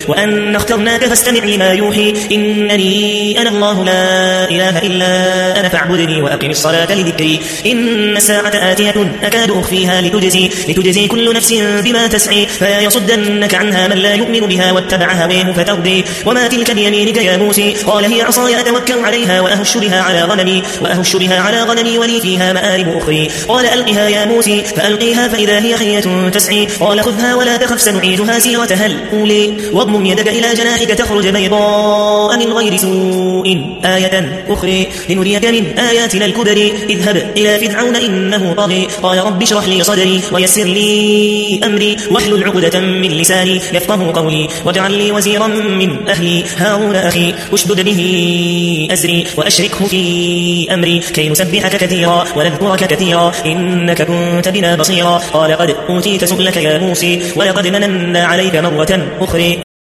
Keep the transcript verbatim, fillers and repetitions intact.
وأن اخترناك فاستمع لما يوحي إنني أنا الله لا إله إلا أنا فاعبدني وأقم الصلاة لذكري إن الساعة آتية أكاد أخفيها لتجزي, لتجزي كل نفس بما تسعي فلا يصدنك عنها من لا يؤمن بها واتبع هواه فترضي وما تلك بيمينك يا موسى قال هي عصاي أتوكل عليها وأهش بها على غنمي وأهش بها على غنمي ولي فيها مآرب أخرى قال ألقها يا موسى فألقيها فإذا هي حية تسعي قال خذها ولا تخف سنعيدها سيرتها الأولى واضمم يدك إلى جناحك تخرج بيضاء من غير سوء آية أخرى لنريك من آياتنا الكبر اذهب إلى فرعون إنه طغى قال رب اشرح لي صدري ويسر لي أمري واحلل عقدة من لساني يفقهوا قولي واجعل لي وزيرا من أهلي هارون أخي اشدد به أزري وأشركه في أمري كي نسبحك كثيرا ونذكرك كثيرا إنك كنت بنا بصيرا قال قد أوتيت سؤلك يا موسى ولقد مننا عليك مرة أخرى